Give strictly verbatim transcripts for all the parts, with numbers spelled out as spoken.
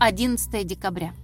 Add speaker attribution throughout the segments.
Speaker 1: одиннадцатое декабря.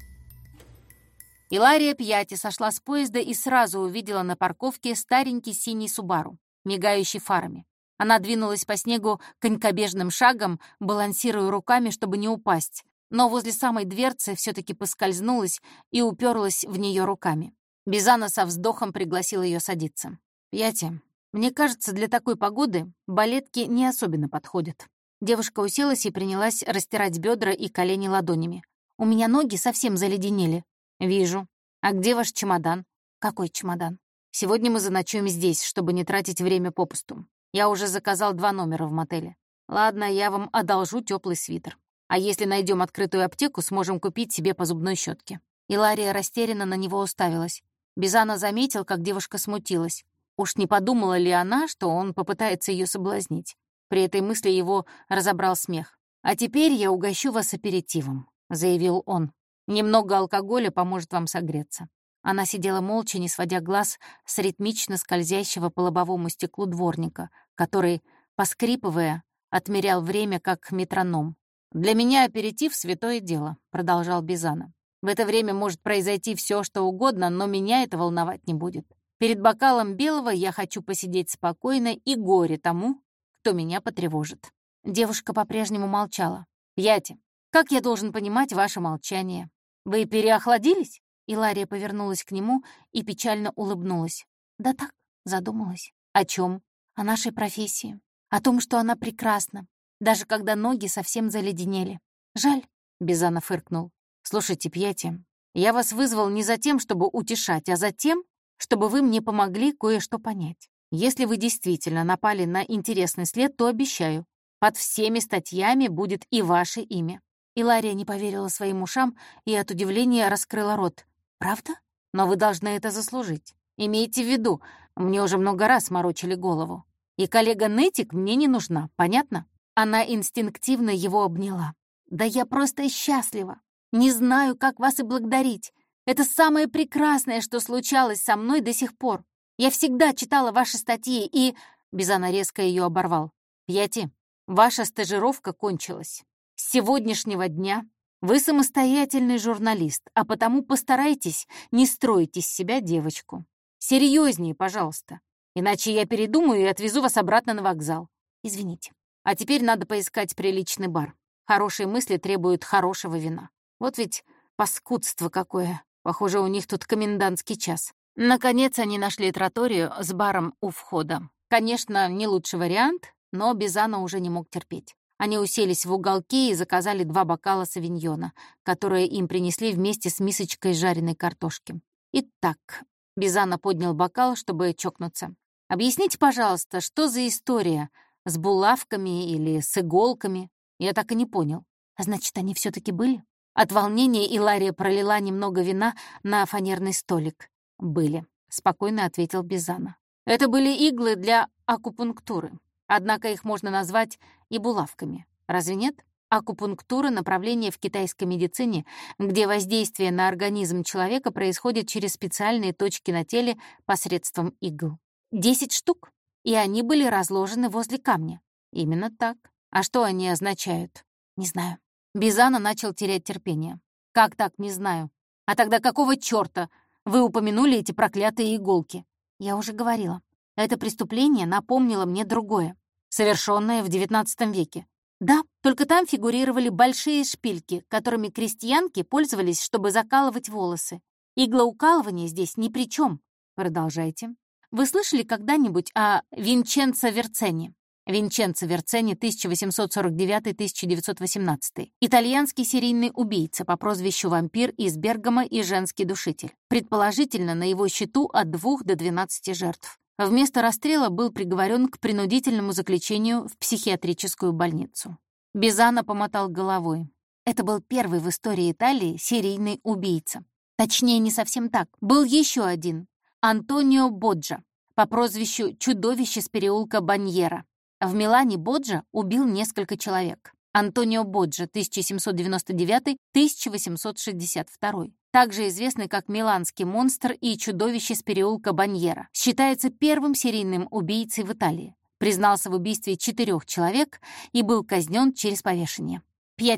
Speaker 1: Илария Пьяти сошла с поезда и сразу увидела на парковке старенький синий Субару, мигающий фарами. Она двинулась по снегу конькобежным шагом, балансируя руками, чтобы не упасть, но возле самой дверцы все-таки поскользнулась и уперлась в нее руками. Бизана со вздохом пригласила ее садиться. «Пьяти, мне кажется, для такой погоды балетки не особенно подходят». Девушка уселась и принялась растирать бедра и колени ладонями. «У меня ноги совсем заледенели». «Вижу. А где ваш чемодан?» «Какой чемодан?» «Сегодня мы заночуем здесь, чтобы не тратить время попусту. Я уже заказал два номера в мотеле. Ладно, я вам одолжу теплый свитер. А если найдем открытую аптеку, сможем купить себе по зубной щетке». Илария растерянно на него уставилась. Бизана заметил, как девушка смутилась. Уж не подумала ли она, что он попытается ее соблазнить? При этой мысли его разобрал смех. «А теперь я угощу вас аперитивом», — заявил он. «Немного алкоголя поможет вам согреться». Она сидела молча, не сводя глаз с ритмично скользящего по лобовому стеклу дворника, который, поскрипывая, отмерял время как метроном. «Для меня аперитив — святое дело», — продолжал Бизана. «В это время может произойти все, что угодно, но меня это волновать не будет. Перед бокалом белого я хочу посидеть спокойно и горе тому, кто меня потревожит». Девушка по-прежнему молчала. «Пьяти, как я должен понимать ваше молчание? Вы переохладились?» Илария повернулась к нему и печально улыбнулась. «Да так, задумалась. О чем? О нашей профессии. О том, что она прекрасна, даже когда ноги совсем заледенели. Жаль», — Бизана фыркнул. «Слушайте, Пьяти, я вас вызвал не за тем, чтобы утешать, а за тем, чтобы вы мне помогли кое-что понять. Если вы действительно напали на интересный след, то обещаю, под всеми статьями будет и ваше имя». Илария не поверила своим ушам и от удивления раскрыла рот. «Правда? Но вы должны это заслужить. Имейте в виду, мне уже много раз морочили голову. И коллега Нетик мне не нужна, понятно?» Она инстинктивно его обняла. «Да я просто счастлива. Не знаю, как вас и благодарить. Это самое прекрасное, что случалось со мной до сих пор. Я всегда читала ваши статьи и...» Бизана резко ее оборвал. «Пьяти, ваша стажировка кончилась. С сегодняшнего дня вы самостоятельный журналист, а потому постарайтесь не строить из себя девочку. Серьезнее, пожалуйста. Иначе я передумаю и отвезу вас обратно на вокзал. Извините. А теперь надо поискать приличный бар. Хорошие мысли требуют хорошего вина. Вот ведь паскудство какое. Похоже, у них тут комендантский час». Наконец они нашли троторию с баром у входа. Конечно, не лучший вариант, но Бизана уже не мог терпеть. Они уселись в уголке и заказали два бокала савиньона, которые им принесли вместе с мисочкой жареной картошки. «Итак», — Бизана поднял бокал, чтобы чокнуться. «Объясните, пожалуйста, что за история с булавками или с иголками? Я так и не понял. Значит, они все таки были?» От волнения Илария пролила немного вина на фанерный столик. «Были», — спокойно ответил Бизана. «Это были иглы для акупунктуры. Однако их можно назвать и булавками. Разве нет? Акупунктура — направление в китайской медицине, где воздействие на организм человека происходит через специальные точки на теле посредством игл. Десять штук, и они были разложены возле камня. Именно так. А что они означают? Не знаю». Бизана начал терять терпение. «Как так, не знаю? А тогда какого чёрта вы упомянули эти проклятые иголки?» «Я уже говорила. Это преступление напомнило мне другое, совершенное в девятнадцатом веке. Да, только там фигурировали большие шпильки, которыми крестьянки пользовались, чтобы закалывать волосы. Иглоукалывание здесь ни при чем. Продолжайте. Вы слышали когда-нибудь о Винченцо Верцене? Винченцо Верцене, тысяча восемьсот сорок девятый — тысяча девятьсот восемнадцатый. Итальянский серийный убийца по прозвищу «Вампир» из Бергамо и женский душитель. Предположительно, на его счету от двух до двенадцати жертв. Вместо расстрела был приговорен к принудительному заключению в психиатрическую больницу. Бизана помотал головой. Это был первый в истории Италии серийный убийца. Точнее, не совсем так. Был еще один. Антонио Боджа, по прозвищу «Чудовище с переулка Баньера». В Милане Боджа убил несколько человек. Антонио Боджа, тысяча семьсот девяносто девятый — тысяча восемьсот шестьдесят второй. Также известный как Миланский монстр и чудовище с переулка Баньера. Считается первым серийным убийцей в Италии. Признался в убийстве четырех человек и был казнен через повешение. Пьяти,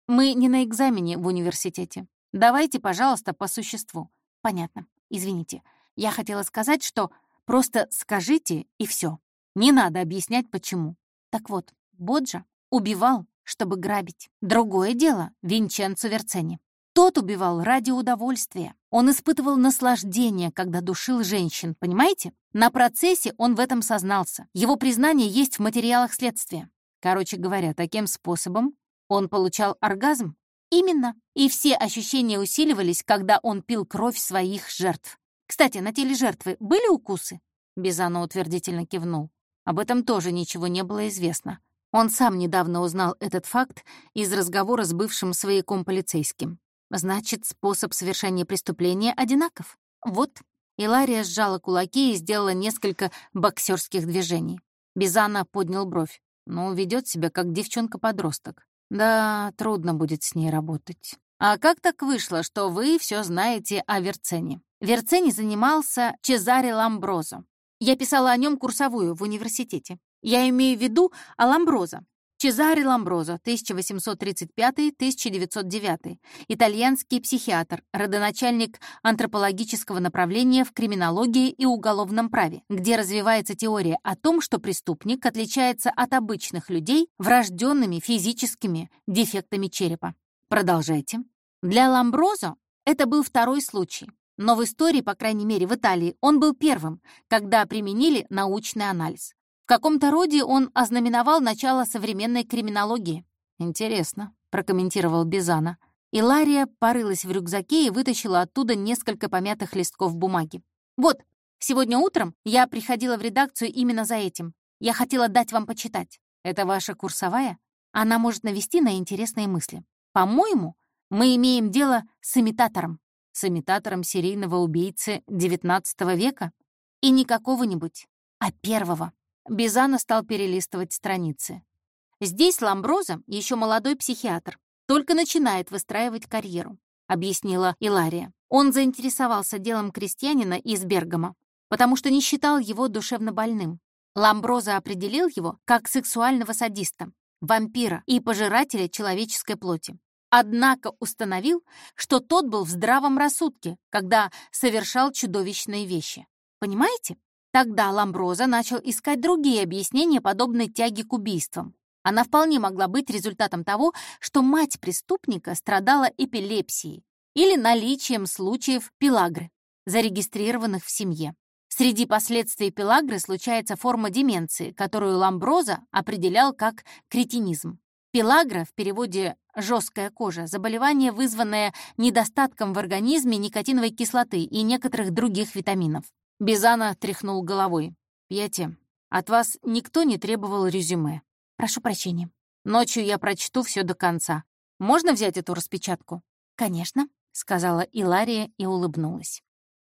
Speaker 1: Мы не на экзамене в университете. Давайте, пожалуйста, по существу. Понятно. Извините. Я хотела сказать, что просто скажите, и все. Не надо объяснять, почему. Так вот, Боджа убивал, чтобы грабить. Другое дело — Винченцо Верцени. Тот убивал ради удовольствия. Он испытывал наслаждение, когда душил женщин, понимаете? На процессе он в этом сознался. Его признание есть в материалах следствия. Короче говоря, таким способом он получал оргазм? Именно. И все ощущения усиливались, когда он пил кровь своих жертв. Кстати, на теле жертвы были укусы? Бизано утвердительно кивнул. Об этом тоже ничего не было известно. Он сам недавно узнал этот факт из разговора с бывшим свояком полицейским. Значит, способ совершения преступления одинаков. Вот. Илария сжала кулаки и сделала несколько боксерских движений. Бизано поднял бровь. Ну, ведет себя как девчонка-подросток. Да, трудно будет с ней работать. А как так вышло, что вы все знаете о Верцени? Верцени занимался Чезаре Ламброзо. Я писала о нем курсовую в университете. Я имею в виду о Ламброзо. Чезаре Ламброзо, тысяча восемьсот тридцать пятый — тысяча девятьсот девятый, итальянский психиатр, родоначальник антропологического направления в криминологии и уголовном праве, где развивается теория о том, что преступник отличается от обычных людей врожденными физическими дефектами черепа. Продолжайте. Для Ламброзо это был второй случай, но в истории, по крайней мере в Италии, он был первым, когда применили научный анализ. В каком-то роде он ознаменовал начало современной криминологии. «Интересно», — прокомментировал Бизано. Илария порылась в рюкзаке и вытащила оттуда несколько помятых листков бумаги. «Вот, сегодня утром я приходила в редакцию именно за этим. Я хотела дать вам почитать. Это ваша курсовая? Она может навести на интересные мысли. По-моему, мы имеем дело с имитатором. С имитатором серийного убийцы девятнадцатого века? И не какого-нибудь, а первого». Бизано стал перелистывать страницы. «Здесь Ламброзо, еще молодой психиатр, только начинает выстраивать карьеру», — объяснила Илария. Он заинтересовался делом крестьянина из Бергамо, потому что не считал его душевно больным. Ламброзо определил его как сексуального садиста, вампира и пожирателя человеческой плоти. Однако установил, что тот был в здравом рассудке, когда совершал чудовищные вещи. Понимаете? Тогда Ламброзо начал искать другие объяснения подобной тяги к убийствам. Она вполне могла быть результатом того, что мать преступника страдала эпилепсией или наличием случаев пелагры, зарегистрированных в семье. Среди последствий пелагры случается форма деменции, которую Ламброзо определял как кретинизм. Пелагра, в переводе «жесткая кожа», заболевание, вызванное недостатком в организме никотиновой кислоты и некоторых других витаминов. Бизано тряхнул головой. «Пьете, от вас никто не требовал резюме. Прошу прощения. Ночью я прочту все до конца. Можно взять эту распечатку?» «Конечно», — сказала Илария и улыбнулась.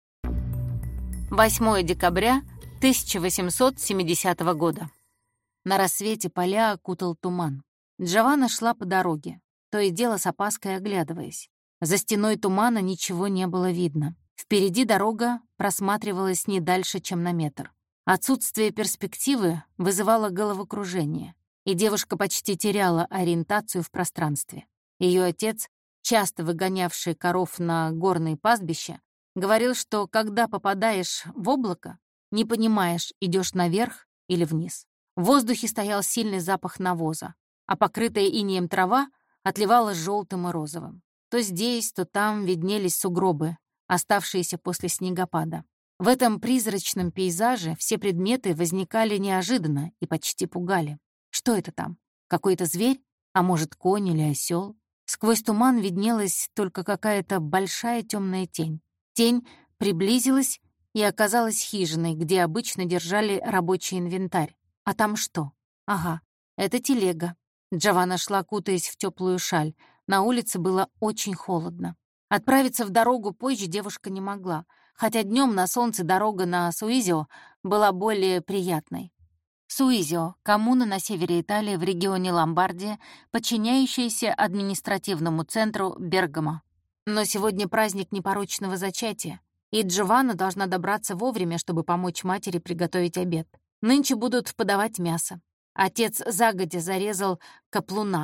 Speaker 1: восьмое декабря тысяча восемьсот семидесятого года. На рассвете поля окутал туман. Джованна шла по дороге, то и дело с опаской оглядываясь. За стеной тумана ничего не было видно. Впереди дорога просматривалась не дальше, чем на метр. Отсутствие перспективы вызывало головокружение, и девушка почти теряла ориентацию в пространстве. Ее отец, часто выгонявший коров на горные пастбища, говорил, что когда попадаешь в облако, не понимаешь, идешь наверх или вниз. В воздухе стоял сильный запах навоза, а покрытая инеем трава отливала желтым и розовым. То здесь, то там виднелись сугробы, оставшиеся после снегопада. В этом призрачном пейзаже все предметы возникали неожиданно и почти пугали. Что это там? Какой-то зверь? А может, конь или осел? Сквозь туман виднелась только какая-то большая темная тень. Тень приблизилась и оказалась хижиной, где обычно держали рабочий инвентарь. А там что? Ага, это телега. Джованна шла, кутаясь в теплую шаль. На улице было очень холодно. Отправиться в дорогу позже девушка не могла, хотя днем на солнце дорога на Суизио была более приятной. Суизио — коммуна на севере Италии в регионе Ломбардия, подчиняющаяся административному центру Бергамо. Но сегодня праздник непорочного зачатия, и Джованна должна добраться вовремя, чтобы помочь матери приготовить обед. Нынче будут подавать мясо. Отец загодя зарезал каплуна,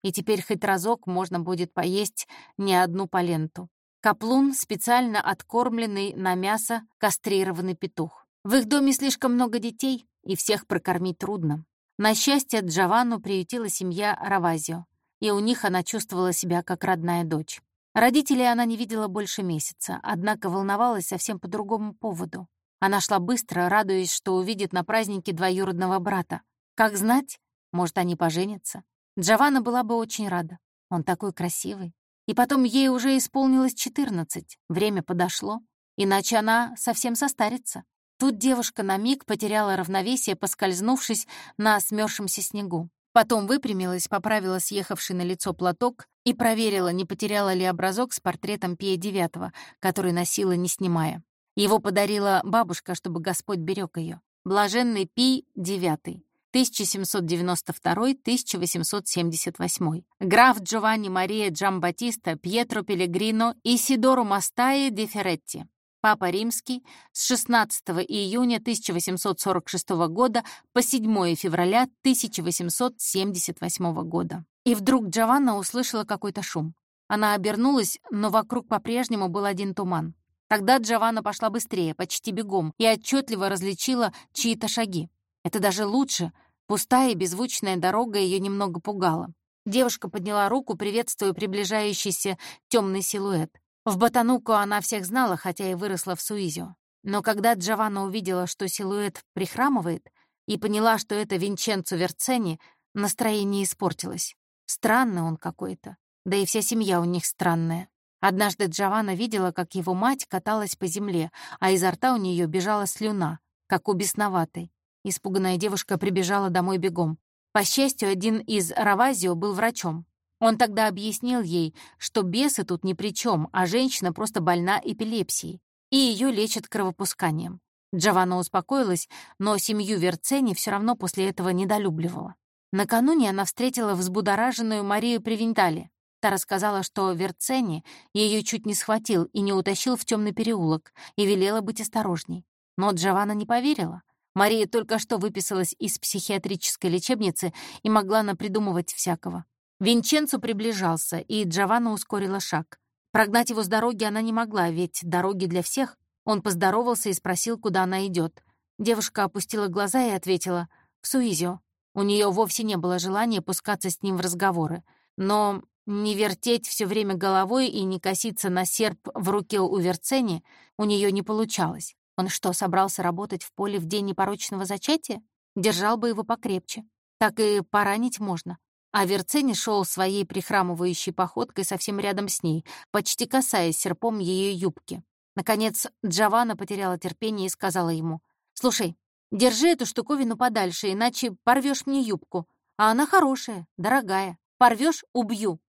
Speaker 1: и теперь хоть разок можно будет поесть не одну поленту. Каплун — специально откормленный на мясо кастрированный петух. В их доме слишком много детей, и всех прокормить трудно. На счастье, Джованну приютила семья Равазио, и у них она чувствовала себя как родная дочь. Родителей она не видела больше месяца, однако волновалась совсем по другому поводу. Она шла быстро, радуясь, что увидит на празднике двоюродного брата. Как знать, может, они поженятся. Джованна была бы очень рада. Он такой красивый. И потом ей уже исполнилось четырнадцать. Время подошло. Иначе она совсем состарится. Тут девушка на миг потеряла равновесие, поскользнувшись на смёрзшемся снегу. Потом выпрямилась, поправила съехавший на лицо платок и проверила, не потеряла ли образок с портретом Пия девятого, который носила, не снимая. Его подарила бабушка, чтобы Господь берег ее. Блаженный Пий девятый. тысяча семьсот девяносто второй — тысяча восемьсот семьдесят восьмой. Граф Джованни Мария Джамбаттиста Пьетро Пеллегрино Исидоро Мастаи де Ферретти. Папа Римский с шестнадцатого июня тысяча восемьсот сорок шестого года по седьмое февраля тысяча восемьсот семьдесят восьмого года. И вдруг Джованна услышала какой-то шум. Она обернулась, но вокруг по-прежнему был один туман. Тогда Джованна пошла быстрее, почти бегом, и отчетливо различила чьи-то шаги. Это даже лучше. Пустая и беззвучная дорога ее немного пугала. Девушка подняла руку, приветствуя приближающийся темный силуэт. В Ботануку она всех знала, хотя и выросла в Суизио. Но когда Джованна увидела, что силуэт прихрамывает, и поняла, что это Винченцо Верцени, настроение испортилось. Странный он какой-то. Да и вся семья у них странная. Однажды Джованна видела, как его мать каталась по земле, а изо рта у нее бежала слюна, как у бесноватой. Испуганная девушка прибежала домой бегом. По счастью, один из Равазио был врачом. Он тогда объяснил ей, что бесы тут ни при чем, а женщина просто больна эпилепсией, и ее лечат кровопусканием. Джованна успокоилась, но семью Верцени все равно после этого недолюбливала. Накануне она встретила взбудораженную Марию Превентали. Та рассказала, что Верцени ее чуть не схватил и не утащил в темный переулок, и велела быть осторожней. Но Джованна не поверила. Мария только что выписалась из психиатрической лечебницы и могла напридумывать всякого. Винченцо приближался, и Джованна ускорила шаг. Прогнать его с дороги она не могла, ведь дороги для всех. Он поздоровался и спросил, куда она идет. Девушка опустила глаза и ответила «в Суизио». У нее вовсе не было желания пускаться с ним в разговоры. Но не вертеть все время головой и не коситься на серп в руке у Верцени у нее не получалось. Он что, собрался работать в поле в день непорочного зачатия? Держал бы его покрепче. Так и поранить можно. А Верцени шел своей прихрамывающей походкой совсем рядом с ней, почти касаясь серпом ее юбки. Наконец, Джованна потеряла терпение и сказала ему: «Слушай, держи эту штуковину подальше, иначе порвешь мне юбку. А она хорошая, дорогая. Порвешь — убью».